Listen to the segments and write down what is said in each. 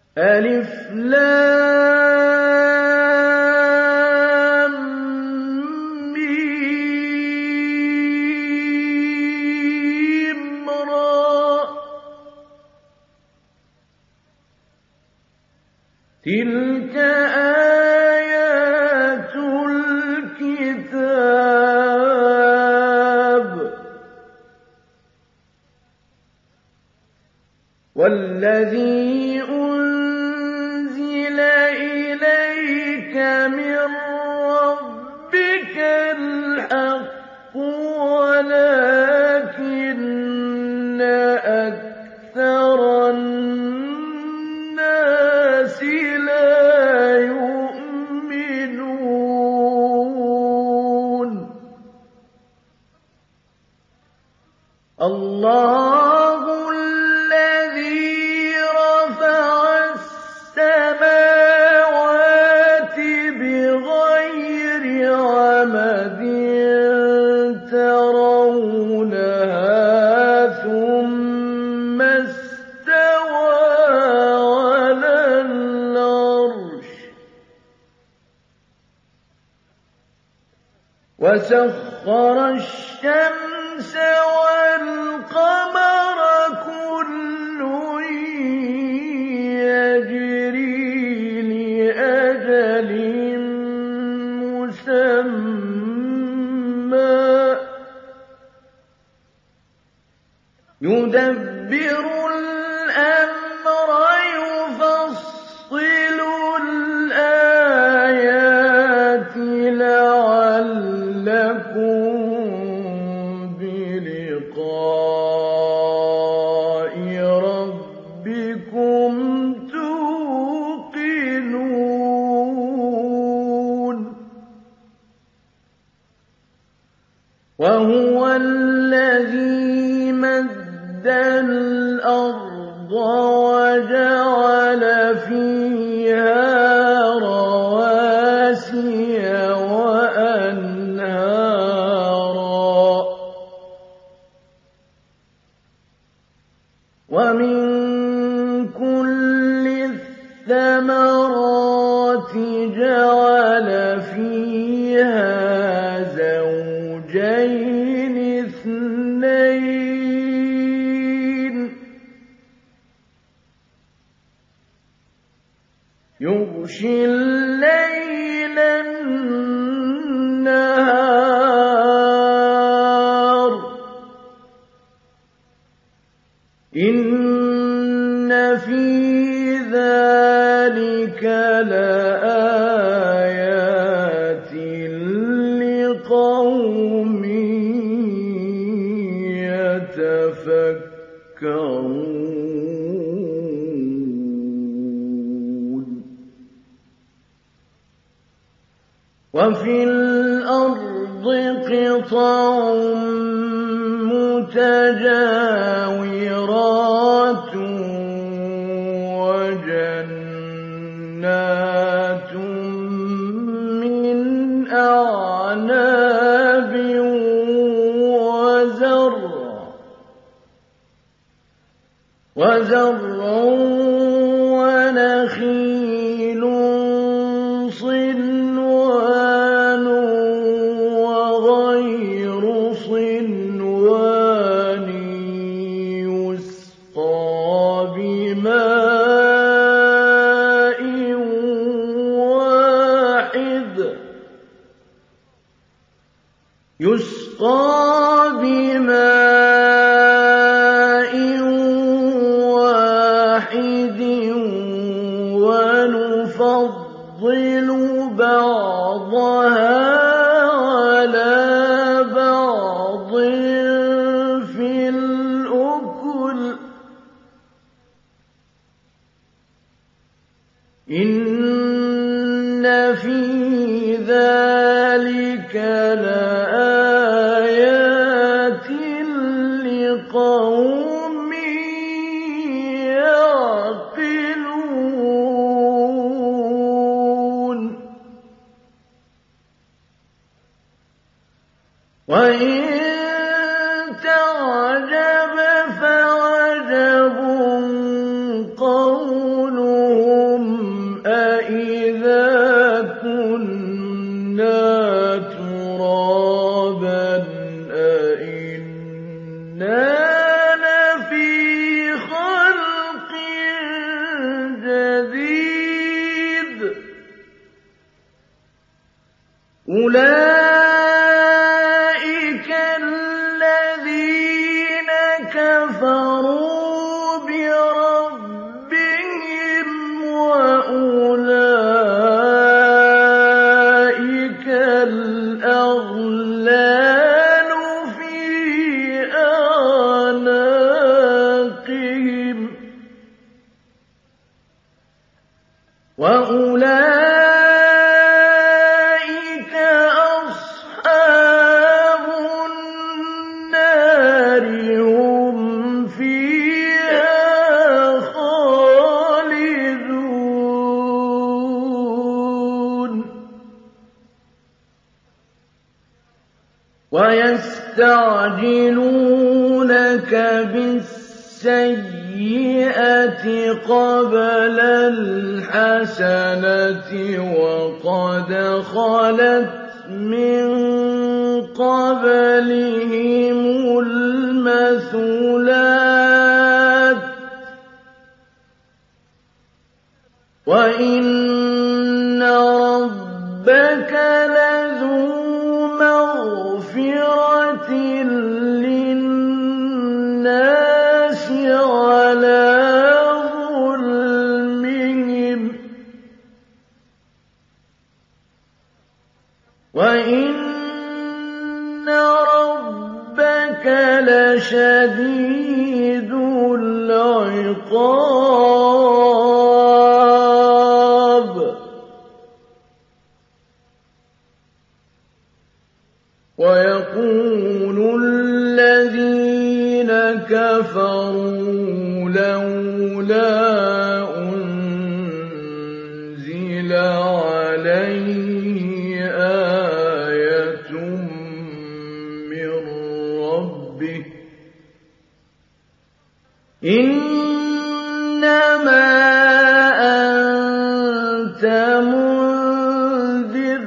ألف لام ميم را تلك آيات الكتاب والذي أنزل إليك من ربك الحق ولكن أكثر الناس لا يؤمنون الله الذي رفع السماوات بغير عمد ترونها ثم استوى على العرش وسخر الشمس والقمر كل يجري لأجل مسمى يدبر الأمر يفصل الآيات لعلكم بلقاء ربكم توقنون وهو الذي مد الأرض وجعل فيها رواسي وأنهارا ومن كل الثمرات جعل فيها زوجين اثنين يغشي الليل النهار إن في ذلك لآيات لقوم يتفكرون وفي الأرض قطع متجاورات وجنات من أعناب وزرع ونخيل صنوان وغير صنوان يسقى بماء واحد ونفضل بعضها على بعض في الأكل إن في ذلك لآيات لقوم يعقلون وإن تعجب فعجب قولهم أولئك الذين كفروا بربهم وأولئك الأغلال في أعناقهم وأولئك أصحاب النار هم فيها خالدون ويستعجلونك بالسيئة قبل الحسنة وقد خلت من قبلهم المثلات وإن ربك لذو مغفرة للناس على ظلمهم وإن ربك لشديد العقاب ويقول الذين كفروا لولا أنزل عليه آية من ربه إنما أنت منذر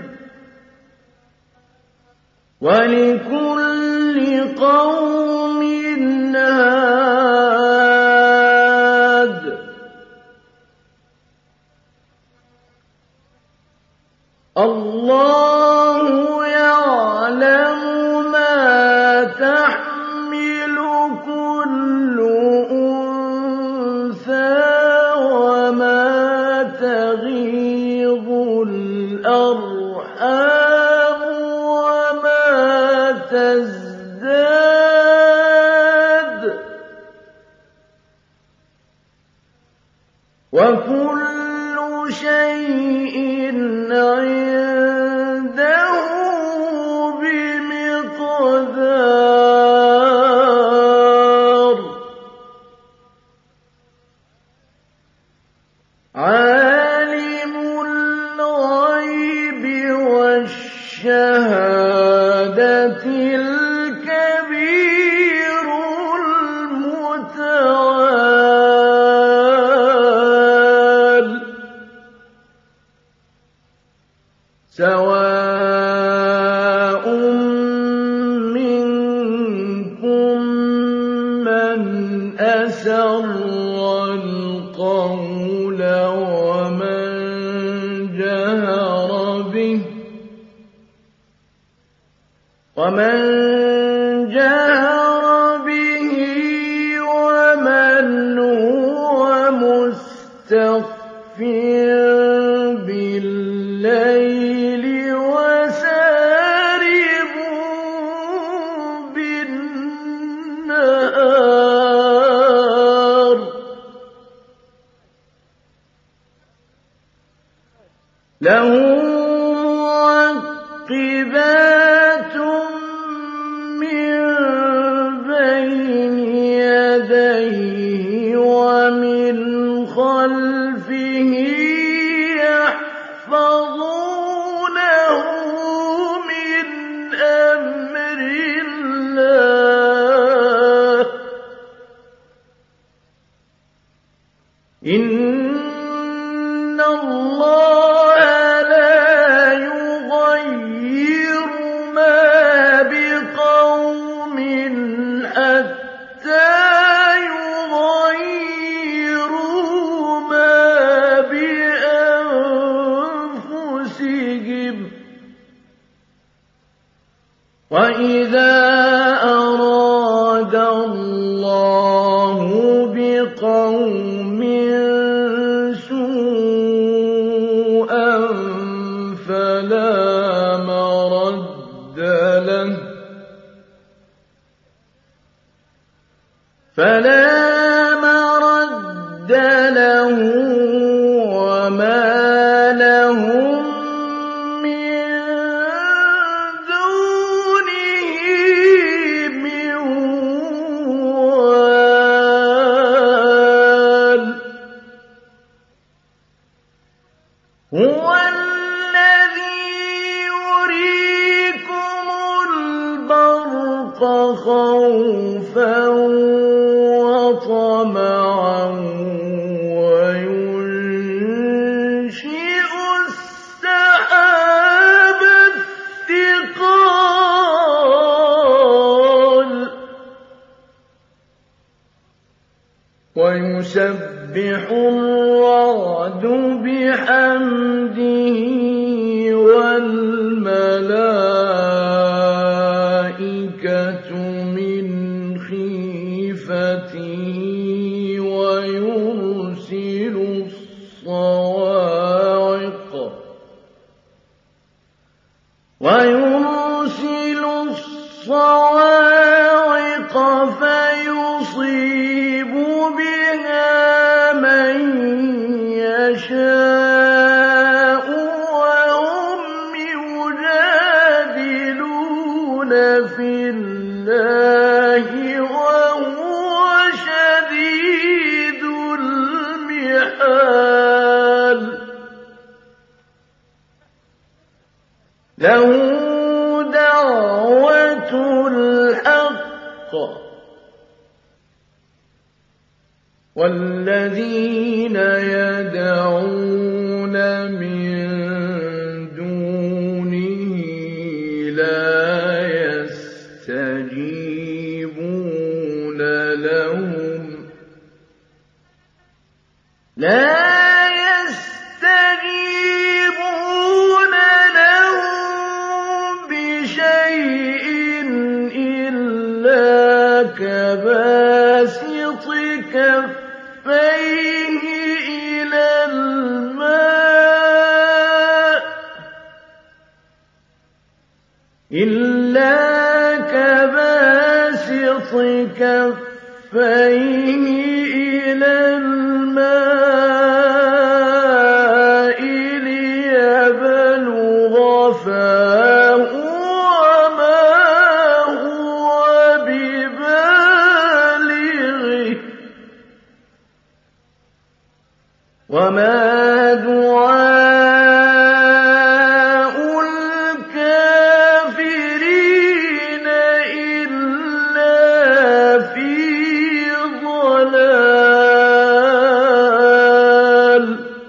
ولكل قوم هاد الله يعلم ما تحمل كل أنثى وما تغيض الأرحام وما تزداد وكل شيء عنده بمقدار عالم الغيب والشهادة الكبير المتعال سواء منكم من أسر القول ومن جهر به ومن هو مستخف بالليل وسارب بالنهار له معقبات من بين يديه ومن خلفه يحفظونه من أمر الله إن الله لا يغير ما بقوم حتى يغيروا ما بأنفسهم هو الذي يريكم البرق خوفا وطمعا وينشئ السحاب الثقال ويسبح الرعد بحمده والملائكة من خيفته ويرسل الصواعق فيصيب بها من يشاء وهم يجادلون في الله وهو شديد المحال له دعوة الحق والذين يدعون من دونه لا يستجيبون لهم بشيء إلا كباسط كفيه إلى الماء ليبلغ فاه وما هو ببالغه وما دعاء الكافرين إلا في ضلال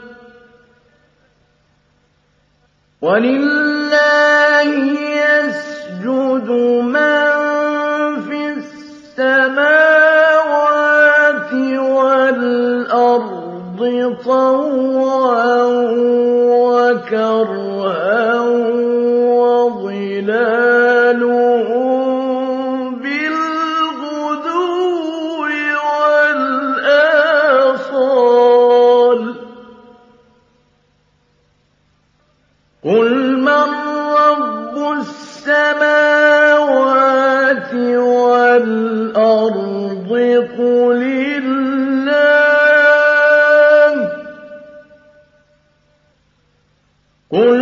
ولله يسجد من في السماوات والأرض طوعا وكرها وظلالهم بالغدو والآصال قل من رب السماوات والأرض قل الله قل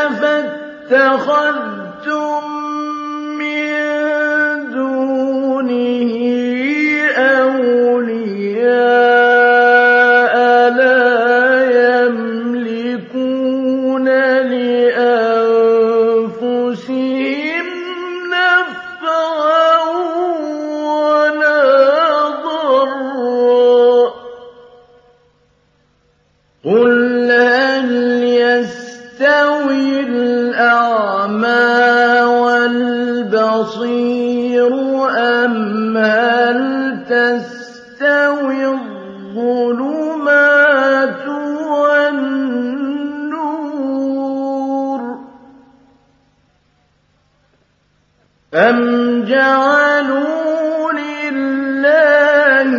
أفاتخذتم من دونه أولياء لا يملكون لأنفسهم نفعا ولا ضرا قل هل يستوي الأعمى والبصير أم هل تستوي الظلمات والنور أم جعلوا لله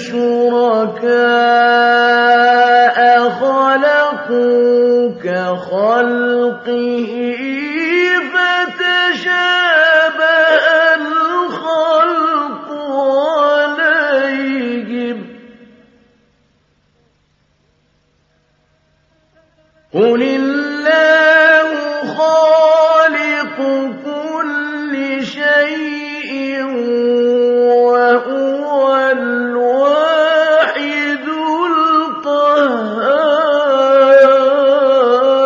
شركاء خلقوا كخلقه فتشابه الخلق عليهم قل الله خالق كل شيء وهو الواحد القهار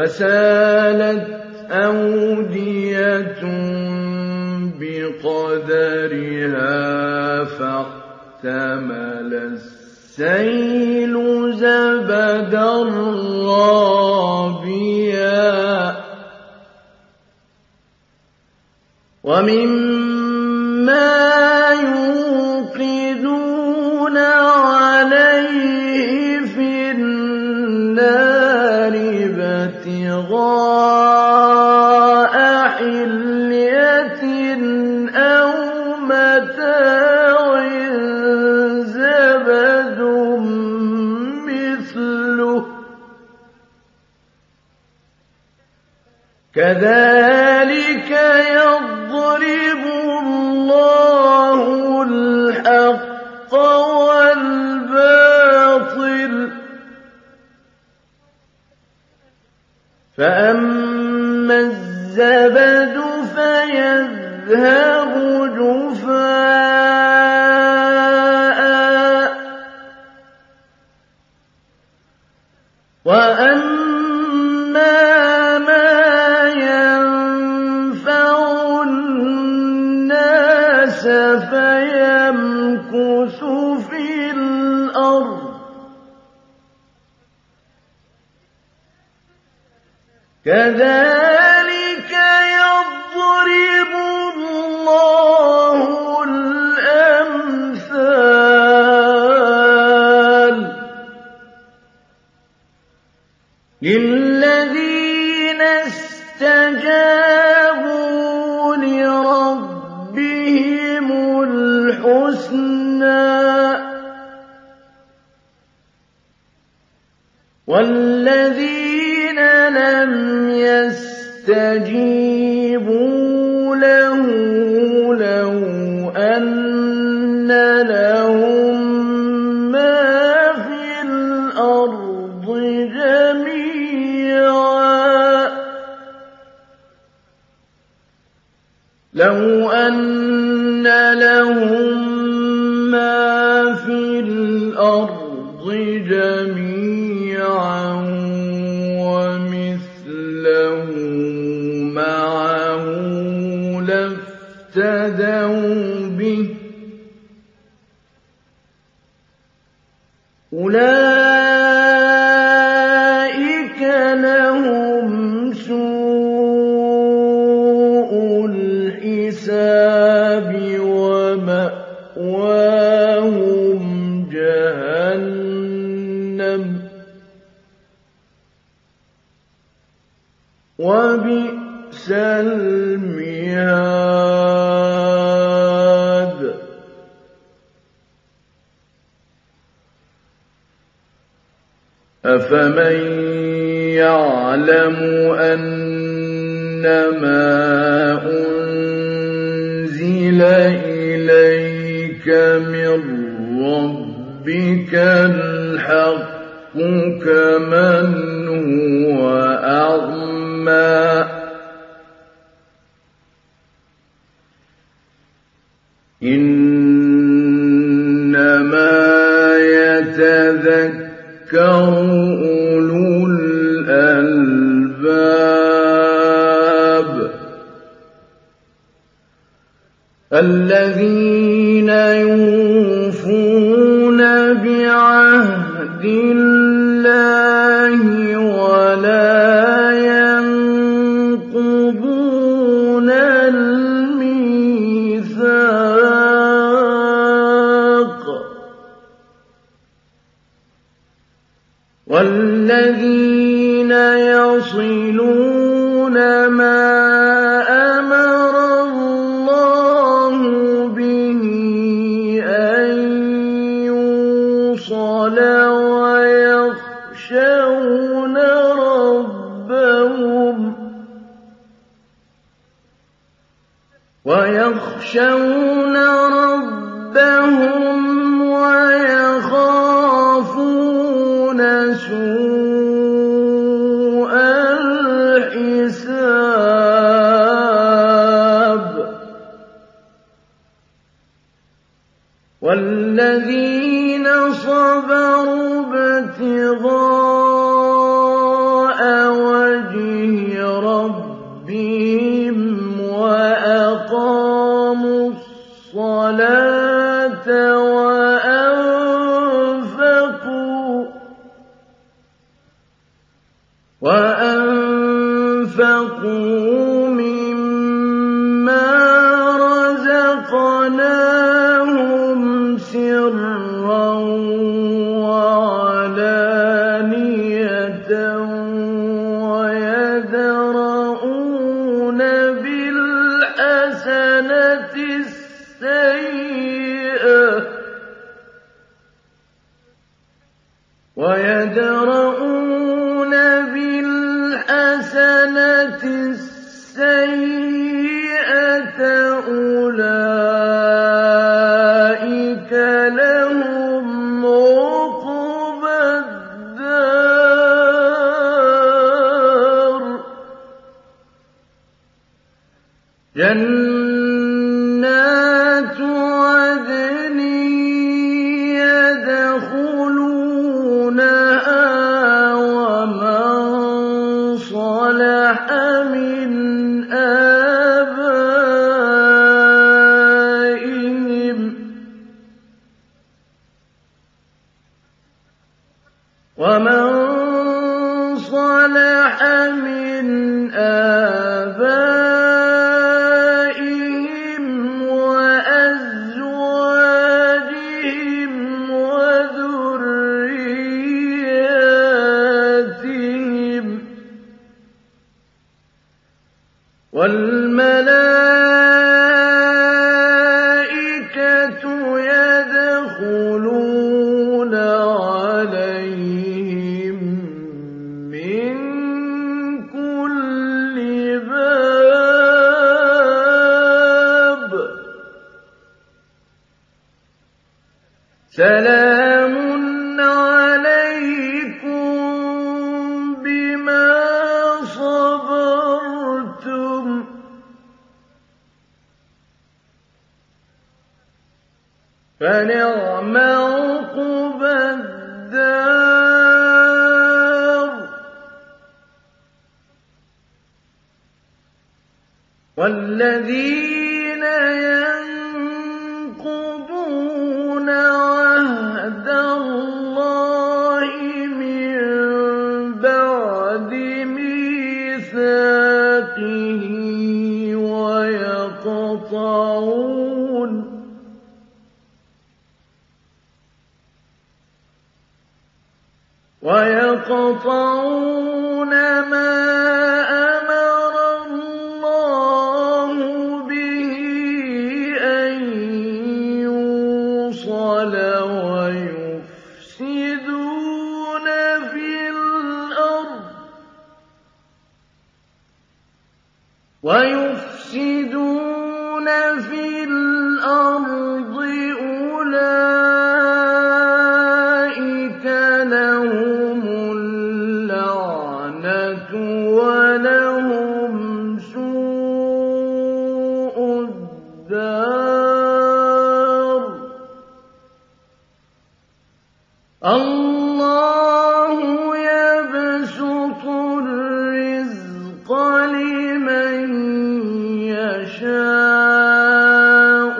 فسالت أودية بقدرها فاحتمل السيل زبدا رابيا ومما يوقدون عليه في النار ابتغاء حلية أو متاع زبد مثله كذلك يضرب الله الحق والباطل فأما الزبد فيذهب جفاء وأما ما ينفع الناس فيمكث في الأرض كذلك يضرب الله الأمثال للذين استجابوا لربهم الحسنى والذين لم يستجيبوا له لو أن لهم ما في الأرض جميعا لو أن لهم ما في الأرض جميعا ومثله معه لافتدوا به أولئك لهم سوء الحساب ومأواهم جهنم وبئس المهاد أفمن يعلم أنما أنزل إليك من ربك الحق كمن هو أعمى إنما يتذكر أولو الألباب الذين يوفون بعهد الله ولا ينقضون الميثاق والذين يصلون ما أمر الله به أن يوصل ويخشون ربهم ويخافون سوء الحساب والذين صبروا ابتغاء وجه وأنفقوا مما رزقناهم سرا وعلانية ويدرؤون بالحسنة السيئة أولئك لهم عقبى الدار جنات عدن يدخلونها ومن صلح من آبائهم وأزواجهم وذرياتهم والملائكة يدخلون عليهم من كل باب سلام عليكم بما صبرتم فنعم عقبى الدار والذين ينقضون عهد الله من بعد ميثاقه ويقطعون ما أمر الله به أن يوصل ويفسدون في الأرض أولئك لهم اللعنة ولهم سوء الدار الله يبسط الرزق لمن يشاء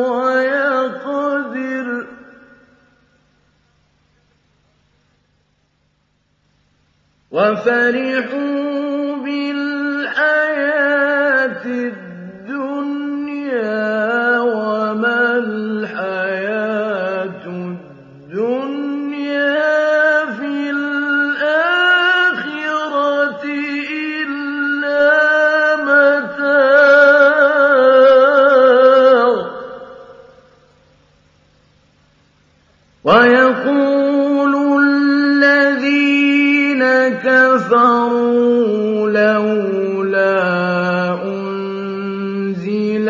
ويقدر وفرحوا بالحياة الدنيا وما الحياة الدنيا في الآخرة إلا متاع ويقول الذين كفروا لولا أنزل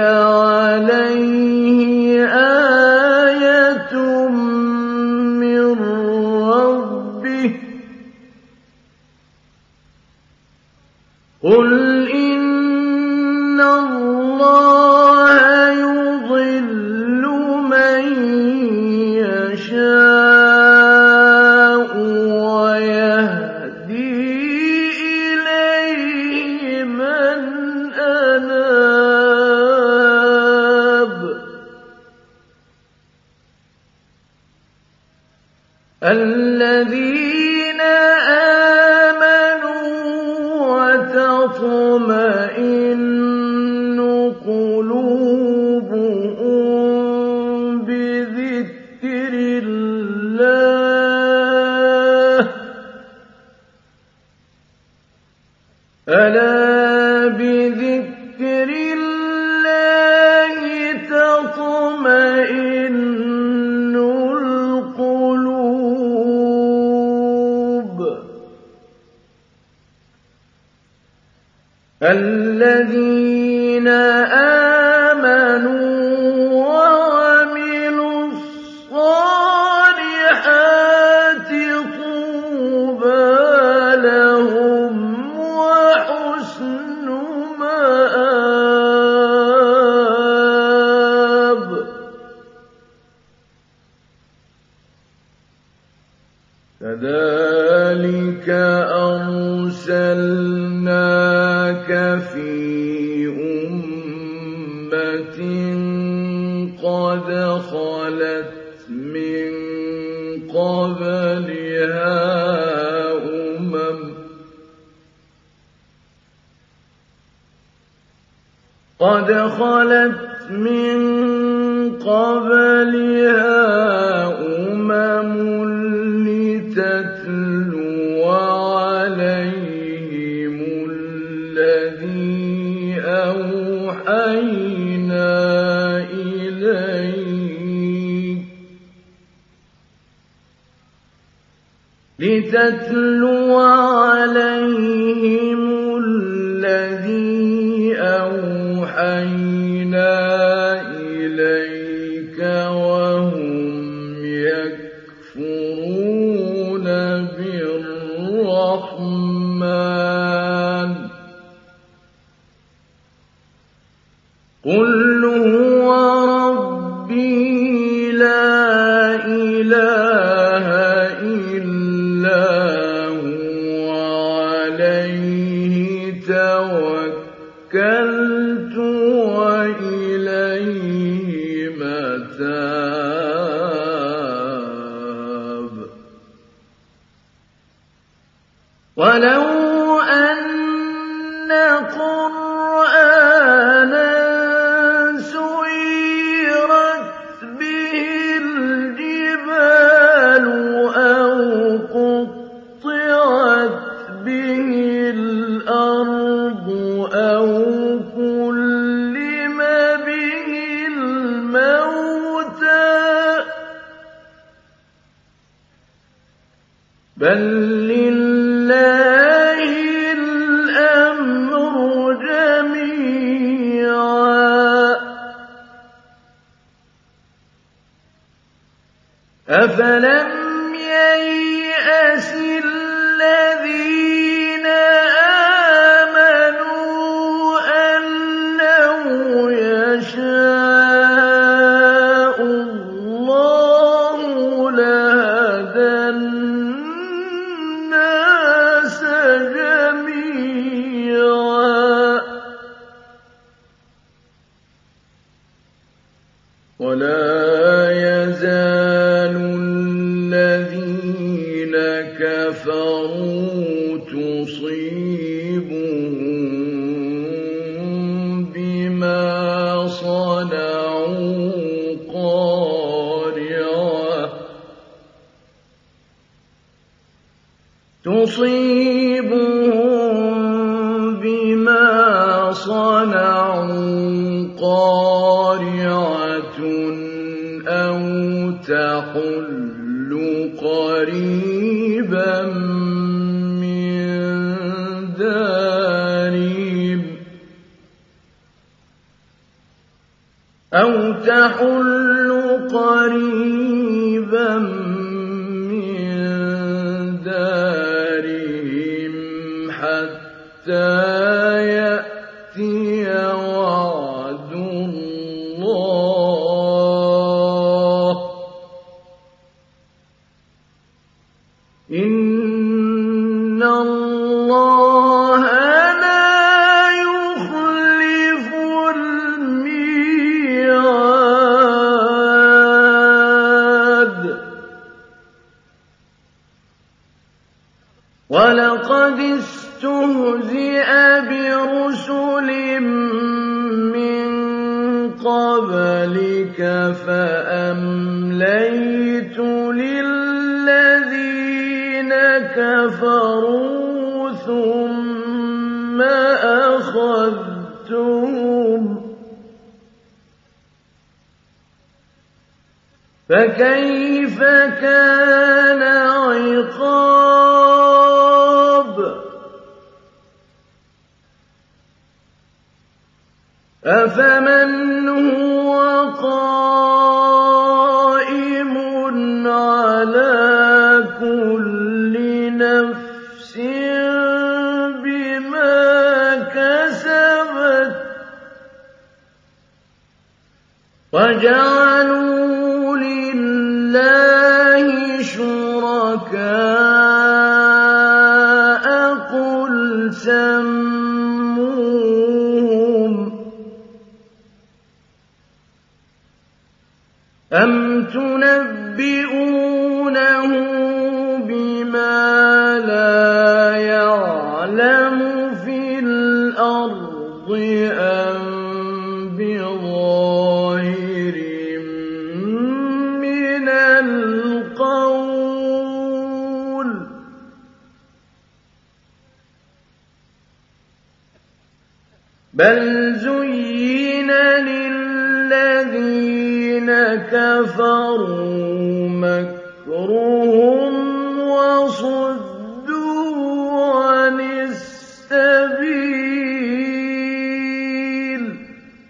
عليه آية من ربه قل إن الله يضل من يشاء ويهدي إليه من أناب الذين آمنوا وتطمئن بِذِكْرِ اللَّهِ تَطْمَئِنُّ الْقُلُوبُ الَّذِينَ آمَنُوا وَعَمِلُوا الصَّالِحَاتِ طُوبَىٰ لَهُمْ وَحُسْنُ مَآبٍ كَذَٰلِكَ أَرْسَلْنَاكَ فِي أُمَّةٍ قَدْ خَلَتْ مِن قَبْلِهَا أُمَمٌ لِّتَتْلُوَ عَلَيْهِمُ الَّذِي أَوْحَيْنَا إِلَيْكَ وَهُمْ يَكْفُرُونَ بِالرَّحْمَٰنِ قُلْ هُوَ رَبِّي لَا إِلَٰهَ إِلَّا هُوَ عَلَيْهِ تَوَكَّلْتُ وَإِلَيْهِ مَتَابِ وَلَوْ أَنَّ قُرْآنًا سُيِّرَتْ بِهِ الْجِبَالُ أَوْ قُطِّعَتْ بِهِ الْأَرْضُ أَوْ كُلِّمَ بِهِ الْمَوْتَىٰ بَل لِّلَّهِ الْأَمْرُ جَمِيعًا أَفَلَمْ يَيْأَسِ الَّذِينَ آمَنُوا أَن لَّوْ يَشَاءُ اللَّهُ لَهَدَى النَّاسَ جَمِيعًا وَلَا يَزَالُ الَّذِينَ كَفَرُوا تُصِيبُهُم بِمَا صَنَعُوا قَارِعَةٌ أَوْ تَحُلُّ قَرِيبًا مِّن دَارِهِمْ حَتَّىٰ يَأْتِيَ وَعْدُ اللَّهِ ۚ إِنَّ اللَّهَ لَا يُخْلِفُ الْمِيعَادَ وَلَقَدِ اسْتُهْزِئَ بِرُسُلٍ مِّن قَبْلِكَ فَأَمْلَيْتُ لِلَّذِينَ كَفَرُوا ثُمَّ أَخَذْتُهُمْ فَأَخَذْتُمُوهُمْ فَكَيْفَ كَانَ عِقَابِ أَفَمَنْ هُوَ قَائِمٌ عَلَىٰ كُلِّ نَفْسٍ بِمَا كَسَبَتْ وَجَعَلُوا لِلَّهِ شُرَكَاءَ قُلْ سَمُّوهُمْ أَمْ تُنَبِّئُونَهُ بِمَا لَا يَعْلَمُ فِي الْأَرْضِ أَم بِظَاهِرٍ مِّنَ الْقَوْلِ ۗ بَلْ زُيِّنَ لِلَّذِينَ كَفَرُوا مَكْرُهُمْ وَصُدُّوا عَنِ السَّبِيلِ ۗ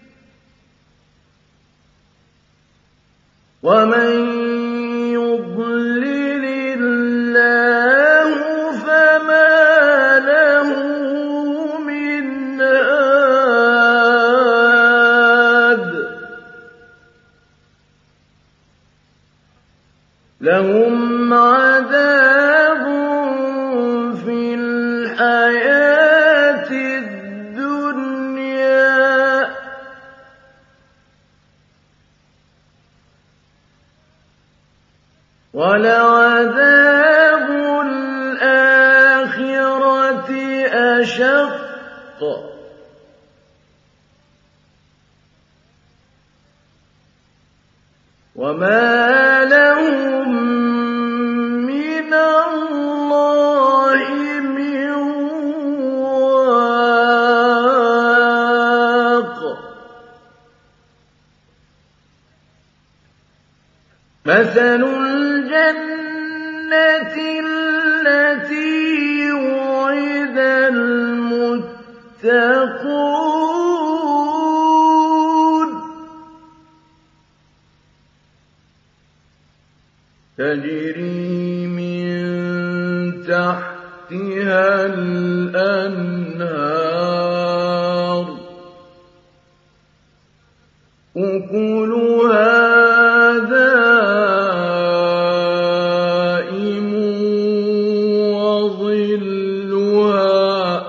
وَمَن يُضْلِلِ اللَّهُ فَمَا لَهُ مِنْ هَادٍ لَّهُمْ عَذَابٌ فِي الْحَيَاةِ الدُّنْيَا وَلَعَذَابُ الْآخِرَةِ أَشَقُّ ۖ وَمَا لَهُم مِّنَ اللَّهِ مِن وَاقٍ مَثَلُ الْجَنَّةِ الَّتِي وُعِدَ الْمُتَّقُونَ تَجْرِي مِن تَحْتِهَا الْأَنْهَارُ أُكُلُهَا دَائِمٌ وَظِلُّهَا ۚ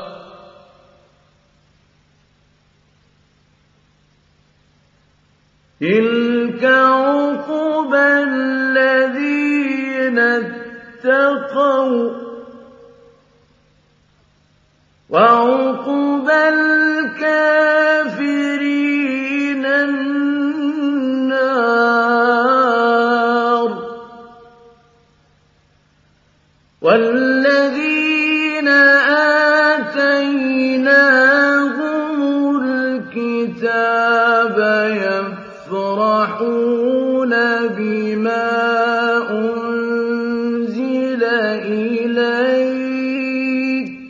تِلْكَ عُقْبَى الَّذِينَ اتَّقَوْا ۖ وَّعُقْبَى الْكَافِرِينَ النَّارُ وَالَّذِينَ آتَيْنَاهُمُ الْكِتَابَ يَفْرَحُونَ بِمَا أُنزِلَ إِلَيْكَ ۖ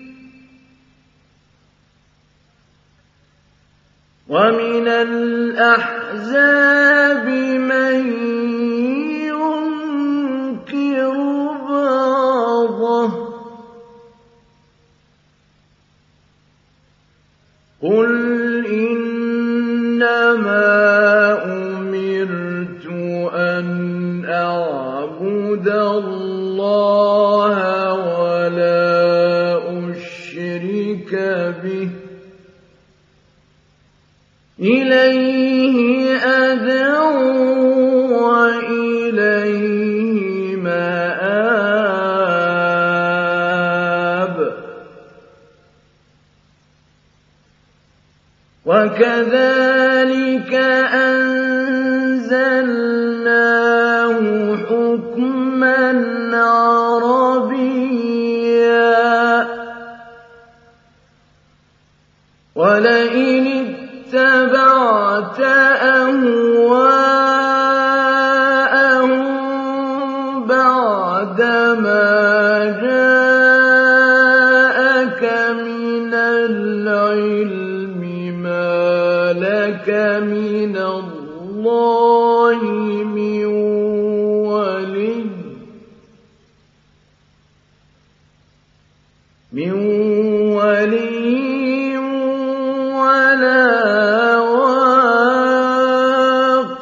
وَمِنَ الْأَحْزَابِ مَن يُنكِرُ بَعْضَهُ ۚ قُلْ إِنَّمَا أُمِرْتُ أَنْ أَعْبُدَ اللَّهَ وَلَا أُشْرِكَ بِهِ ۚ إِلَيْهِ أَدْعُو وَإِلَيْهِ مَآبِ وَكَذَٰلِكَ أَنزَلْنَاهُ حُكْمًا عَرَبِيًّا ۚ وَلَئِنِ اتبعت أهواءهم بعدما جاءك من العلم ما لك من الله من ولي ولا واق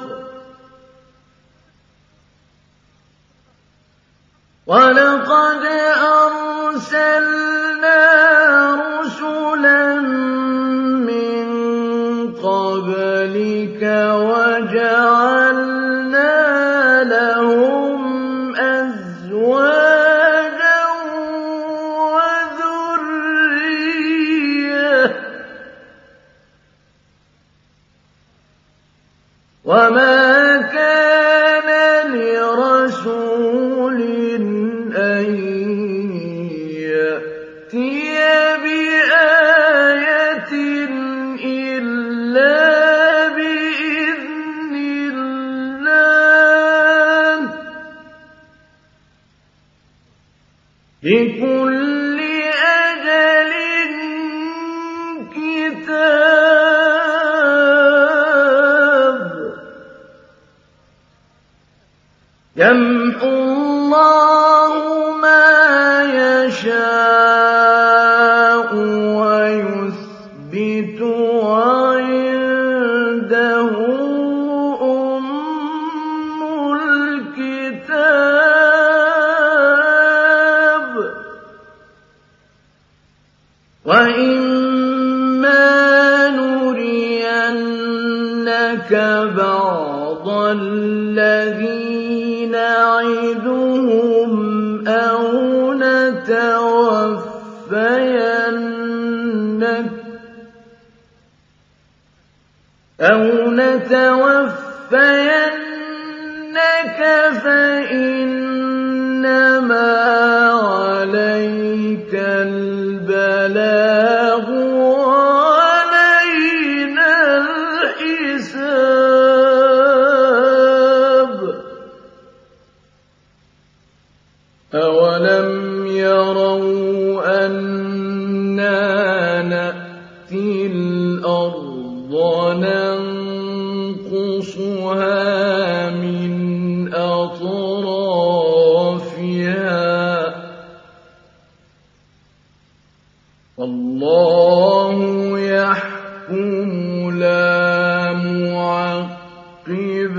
ولقد أرسلنا رسلا من قبلك وجعلنا لهم أزواجا وذرية وما كان لرسول أن يأتي بآية إلا بإذن الله لكل أجل كتاب يمحو الله ما يشاء ويثبت وعنده أم الكتاب وإما نرينك بعض الذي نعدهم أو نتوفينك فإنما عليك البلاغ وعلينا الحساب أولم يروا أنا نأتي الأرض ننقصها من أطرافها والله يحكم لا معقب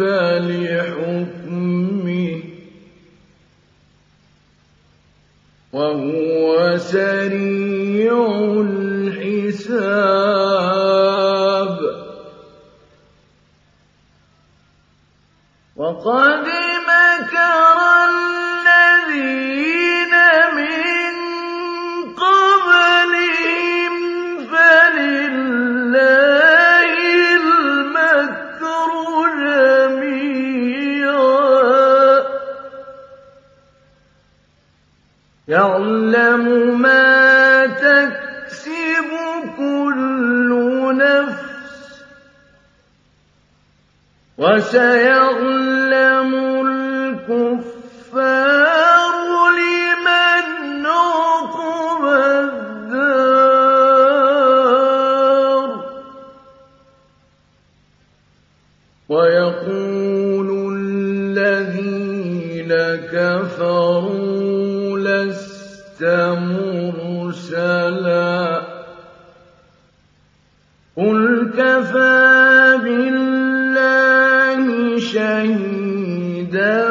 لحكمه وهو سريع الحساب وقد مكر الذين من قبلهم فلله المكر جميعا يعلم ما تكسب كل نفس وسيعلم الكفار لمن عقبى الدار ويقول الذين كفروا لست مرسلا قل كفى بالله شهيدا